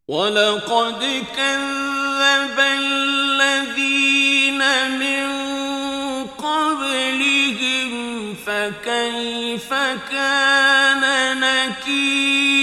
وَلَقَدْ كَذَّبَ الَّذِينَ مِن قَبْلِهِمْ فَكَيْفَ كَانَ نَكِيرِ